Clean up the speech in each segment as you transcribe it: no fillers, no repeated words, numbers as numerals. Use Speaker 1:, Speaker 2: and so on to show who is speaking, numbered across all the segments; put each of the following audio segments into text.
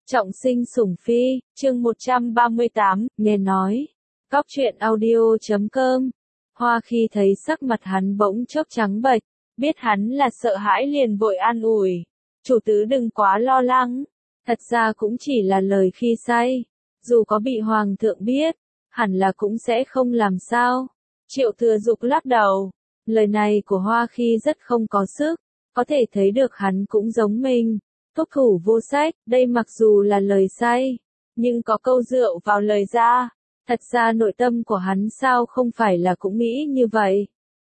Speaker 1: Trọng sinh sủng phi, chương 138, nghe nói. Cóc truyện audio.com. Hoa khi thấy sắc mặt hắn bỗng chốc trắng bệch, biết hắn là sợ hãi liền vội an ủi. Chủ tớ đừng quá lo lắng, thật ra cũng chỉ là lời khi say. Dù có bị hoàng thượng biết, hẳn là cũng sẽ không làm sao. Triệu Thừa Dục lắc đầu, lời này của Hoa khi rất không có sức, có thể thấy được hắn cũng giống mình. Thuốc thủ vô sách, đây mặc dù là lời say, nhưng có câu rượu vào lời ra. Thật ra nội tâm của hắn sao không phải là cũng nghĩ như vậy.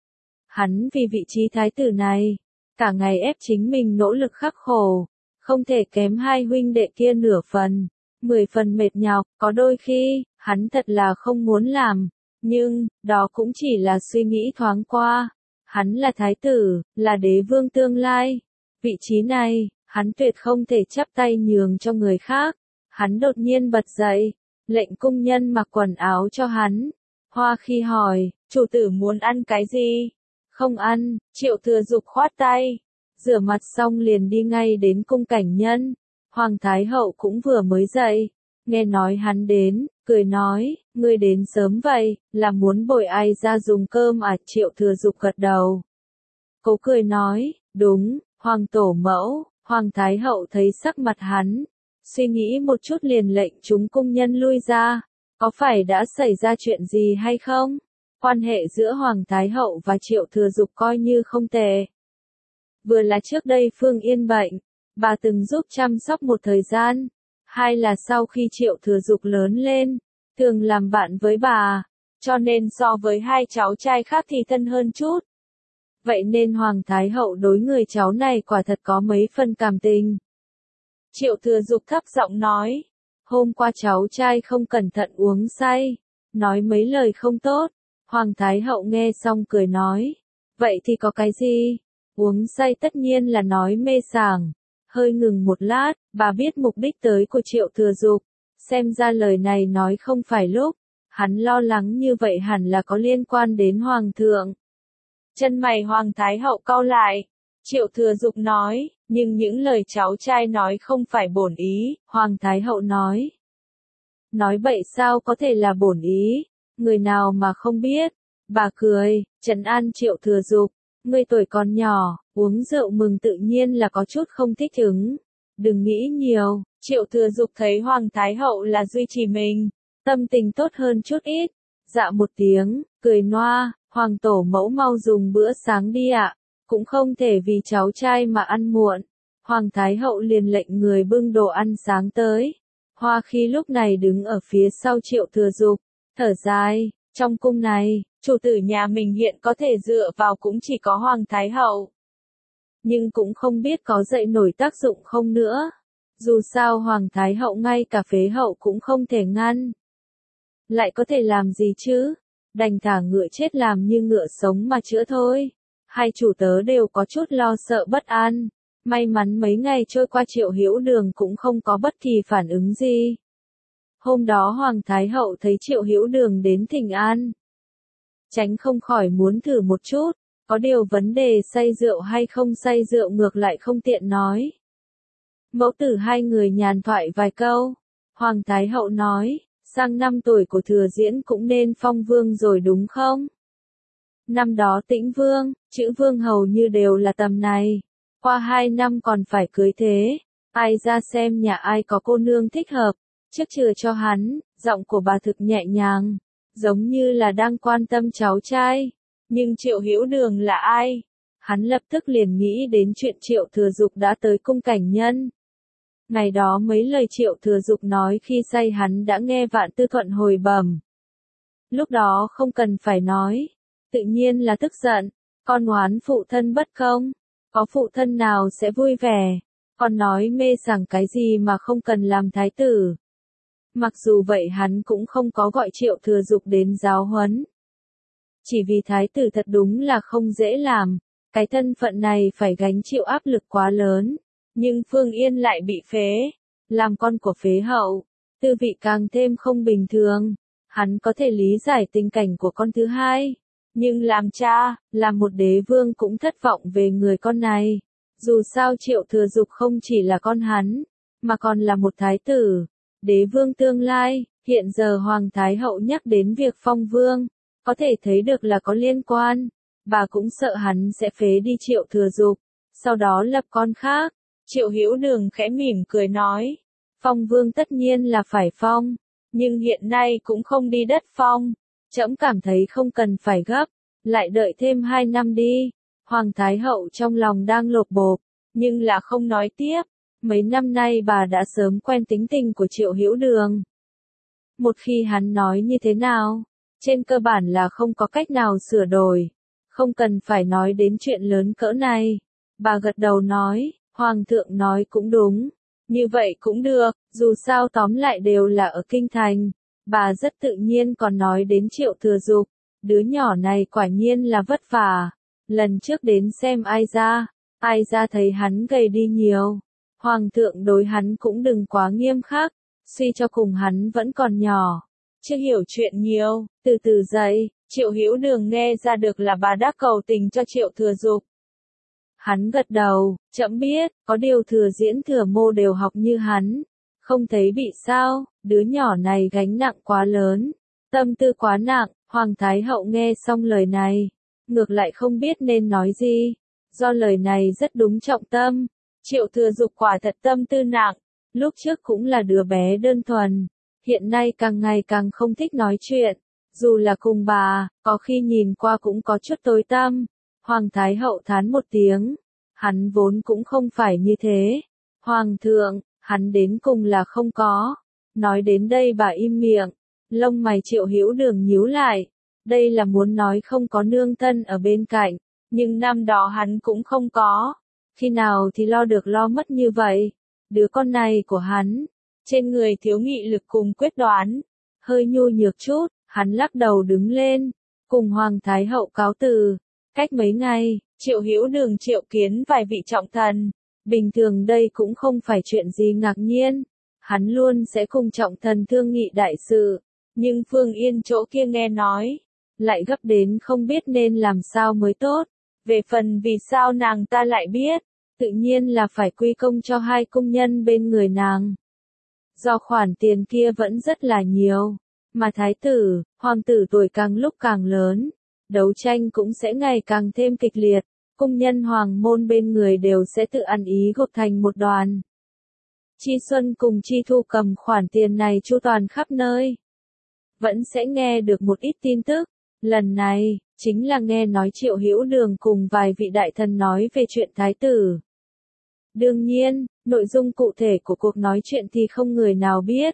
Speaker 1: Hắn vì vị trí thái tử này, cả ngày ép chính mình nỗ lực khắc khổ, không thể kém hai huynh đệ kia nửa phần, 10 phần mệt nhọc, có đôi khi, hắn thật là không muốn làm, nhưng, đó cũng chỉ là suy nghĩ thoáng qua. Hắn là thái tử, là đế vương tương lai. Vị trí này, hắn tuyệt không thể chắp tay nhường cho người khác. Hắn đột nhiên bật dậy, lệnh cung nhân mặc quần áo cho hắn. Hoa khi hỏi, chủ tử muốn ăn cái gì? Không ăn, Triệu Thừa Dục khoát tay. Rửa mặt xong liền đi ngay đến cung cảnh nhân. Hoàng Thái Hậu cũng vừa mới dậy. Nghe nói hắn đến, cười nói, ngươi đến sớm vậy, là muốn bồi ai ra dùng cơm à? Triệu Thừa Dục gật đầu. Cố cười nói, đúng, Hoàng Tổ Mẫu. Hoàng Thái Hậu thấy sắc mặt hắn, suy nghĩ một chút liền lệnh chúng cung nhân lui ra. Có phải đã xảy ra chuyện gì hay không? Quan hệ giữa Hoàng Thái Hậu và Triệu Thừa Dục coi như không tệ. Vừa là trước đây Phương Yên bệnh, bà từng giúp chăm sóc một thời gian. Hai là sau khi Triệu Thừa Dục lớn lên, thường làm bạn với bà, cho nên so với hai cháu trai khác thì thân hơn chút. Vậy nên Hoàng Thái Hậu đối người cháu này quả thật có mấy phần cảm tình. Triệu Thừa Dục thấp giọng nói, hôm qua cháu trai không cẩn thận uống say, nói mấy lời không tốt. Hoàng Thái Hậu nghe xong cười nói, vậy thì có cái gì? Uống say tất nhiên là nói mê sảng. Hơi ngừng một lát, bà biết mục đích tới của Triệu Thừa Dục, xem ra lời này nói không phải lúc. Hắn lo lắng như vậy hẳn là có liên quan đến Hoàng thượng. Chân mày Hoàng Thái Hậu cau lại. Triệu Thừa Dục nói, nhưng những lời cháu trai nói không phải bổn ý. Hoàng Thái Hậu nói. Nói bậy sao có thể là bổn ý, người nào mà không biết. Bà cười, trấn an Triệu Thừa Dục, ngươi tuổi còn nhỏ, uống rượu mừng tự nhiên là có chút không thích ứng. Đừng nghĩ nhiều. Triệu Thừa Dục thấy Hoàng Thái Hậu là duy trì mình, tâm tình tốt hơn chút ít. Dạ một tiếng, cười noa, Hoàng Tổ Mẫu mau dùng bữa sáng đi ạ. Cũng không thể vì cháu trai mà ăn muộn. Hoàng Thái Hậu liền lệnh người bưng đồ ăn sáng tới. Hoa khi lúc này đứng ở phía sau Triệu Thừa Dục, thở dài, trong cung này, chủ tử nhà mình hiện có thể dựa vào cũng chỉ có Hoàng Thái Hậu. Nhưng cũng không biết có dậy nổi tác dụng không nữa. Dù sao Hoàng Thái Hậu ngay cả phế hậu cũng không thể ngăn. Lại có thể làm gì chứ? Đành thả ngựa chết làm như ngựa sống mà chữa thôi. Hai chủ tớ đều có chút lo sợ bất an. May mắn mấy ngày trôi qua Triệu Hữu Đường cũng không có bất kỳ phản ứng gì. Hôm đó Hoàng Thái Hậu thấy Triệu Hữu Đường đến thỉnh an. Tránh không khỏi muốn thử một chút, có điều vấn đề say rượu hay không say rượu ngược lại không tiện nói. Mẫu tử hai người nhàn thoại vài câu. Hoàng Thái Hậu nói, sang năm tuổi của Thừa Diễn cũng nên phong vương rồi đúng không? Năm đó Tĩnh Vương, chữ Vương hầu như đều là tầm này. Qua 2 năm còn phải cưới thế. Ai ra xem nhà ai có cô nương thích hợp. Trước chừa cho hắn, giọng của bà thực nhẹ nhàng, giống như là đang quan tâm cháu trai. Nhưng Triệu Hữu Đường là ai? Hắn lập tức liền nghĩ đến chuyện Triệu Thừa Dục đã tới cung cảnh nhân. Ngày đó mấy lời Triệu Thừa Dục nói khi say hắn đã nghe Vạn Tư Thuận hồi bẩm. Lúc đó không cần phải nói, tự nhiên là tức giận, con oán phụ thân bất công, có phụ thân nào sẽ vui vẻ, con nói mê sảng cái gì mà không cần làm thái tử. Mặc dù vậy hắn cũng không có gọi Triệu Thừa Dục đến giáo huấn. Chỉ vì thái tử thật đúng là không dễ làm, cái thân phận này phải gánh chịu áp lực quá lớn, nhưng Phương Yên lại bị phế, làm con của phế hậu, tư vị càng thêm không bình thường. Hắn có thể lý giải tình cảnh của con thứ hai, nhưng làm cha, làm một đế vương cũng thất vọng về người con này. Dù sao Triệu Thừa Dục không chỉ là con hắn, mà còn là một thái tử, đế vương tương lai. Hiện giờ Hoàng Thái Hậu nhắc đến việc phong vương, có thể thấy được là có liên quan. Bà cũng sợ hắn sẽ phế đi Triệu Thừa Dục, sau đó lập con khác. Triệu Hữu Đường khẽ mỉm cười nói, phong vương tất nhiên là phải phong, nhưng hiện nay cũng không đi đất phong. Trẫm cảm thấy không cần phải gấp, lại đợi thêm 2 năm đi. Hoàng Thái Hậu trong lòng đang lột bột, nhưng là không nói tiếp. Mấy năm nay bà đã sớm quen tính tình của Triệu Hữu Đường. Một khi hắn nói như thế nào, trên cơ bản là không có cách nào sửa đổi. Không cần phải nói đến chuyện lớn cỡ này. Bà gật đầu nói, Hoàng thượng nói cũng đúng. Như vậy cũng được, dù sao tóm lại đều là ở kinh thành. Bà rất tự nhiên còn nói đến Triệu Thừa Dục. Đứa nhỏ này quả nhiên là vất vả. Lần trước đến xem ai ra thấy hắn gầy đi nhiều. Hoàng thượng đối hắn cũng đừng quá nghiêm khắc, suy cho cùng hắn vẫn còn nhỏ, chưa hiểu chuyện nhiều, từ từ dậy. Triệu Hữu Đường nghe ra được là bà đã cầu tình cho Triệu Thừa Dục. Hắn gật đầu, trẫm biết, có điều Thừa Diễn Thừa Mô đều học như hắn, không thấy bị sao, đứa nhỏ này gánh nặng quá lớn, tâm tư quá nặng. Hoàng Thái Hậu nghe xong lời này, ngược lại không biết nên nói gì, do lời này rất đúng trọng tâm. Triệu Thừa Dục quả thật tâm tư nặng, lúc trước cũng là đứa bé đơn thuần, hiện nay càng ngày càng không thích nói chuyện, dù là cùng bà, có khi nhìn qua cũng có chút tối tăm. Hoàng Thái Hậu thán một tiếng, hắn vốn cũng không phải như thế. Hoàng thượng, hắn đến cùng là không có. Nói đến đây bà im miệng, lông mày Triệu Hữu Đường nhíu lại, đây là muốn nói không có nương thân ở bên cạnh, nhưng năm đó hắn cũng không có. Khi nào thì lo được lo mất như vậy? Đứa con này của hắn, trên người thiếu nghị lực cùng quyết đoán, hơi nhu nhược chút. Hắn lắc đầu đứng lên, cùng Hoàng Thái Hậu cáo từ. Cách mấy ngày, Triệu Hữu Đường triệu kiến vài vị trọng thần. Bình thường đây cũng không phải chuyện gì ngạc nhiên. Hắn luôn sẽ cùng trọng thần thương nghị đại sự. Nhưng Phương Yên chỗ kia nghe nói, lại gấp đến không biết nên làm sao mới tốt. Về phần vì sao nàng ta lại biết, tự nhiên là phải quy công cho 2 cung nhân bên người nàng. Do khoản tiền kia vẫn rất là nhiều, mà thái tử, hoàng tử tuổi càng lúc càng lớn, đấu tranh cũng sẽ ngày càng thêm kịch liệt, cung nhân hoàng môn bên người đều sẽ tự ăn ý gộp thành một đoàn. Chi Xuân cùng Chi Thu cầm khoản tiền này chu toàn khắp nơi, vẫn sẽ nghe được một ít tin tức. Lần này, chính là nghe nói Triệu Hữu Đường cùng vài vị đại thần nói về chuyện thái tử. Đương nhiên, nội dung cụ thể của cuộc nói chuyện thì không người nào biết.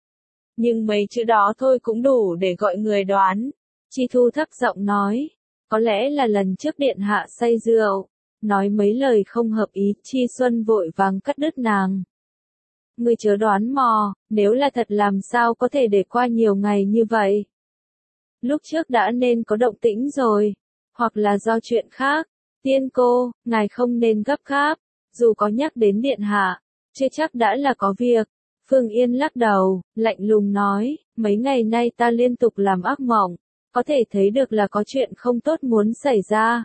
Speaker 1: Nhưng mấy chữ đó thôi cũng đủ để gọi người đoán. Chi Thu thấp giọng nói, có lẽ là lần trước điện hạ say rượu, nói mấy lời không hợp ý. Chi Xuân vội vàng cắt đứt nàng. Ngươi chớ đoán mò, nếu là thật làm sao có thể để qua nhiều ngày như vậy. Lúc trước đã nên có động tĩnh rồi, hoặc là do chuyện khác. Tiên cô, ngài không nên gấp gáp, dù có nhắc đến điện hạ, chưa chắc đã là có việc. Phương Yên lắc đầu, lạnh lùng nói, mấy ngày nay ta liên tục làm ác mộng, có thể thấy được là có chuyện không tốt muốn xảy ra.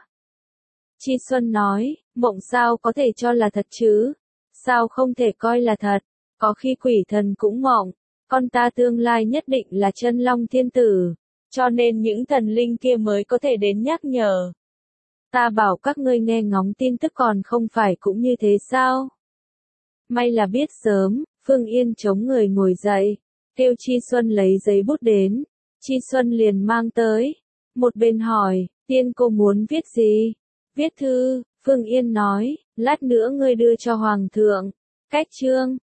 Speaker 1: Chi Xuân nói, mộng sao có thể cho là thật chứ? Sao không thể coi là thật? Có khi quỷ thần cũng mộng, con ta tương lai nhất định là chân long thiên tử, cho nên những thần linh kia mới có thể đến nhắc nhở. Ta bảo các ngươi nghe ngóng tin tức còn không phải cũng như thế sao? May là biết sớm. Phương Yên chống người ngồi dậy, kêu Chi Xuân lấy giấy bút đến. Chi Xuân liền mang tới. Một bên hỏi, tiên cô muốn viết gì? Viết thư. Phương Yên nói, lát nữa ngươi đưa cho Hoàng thượng. Cách chương.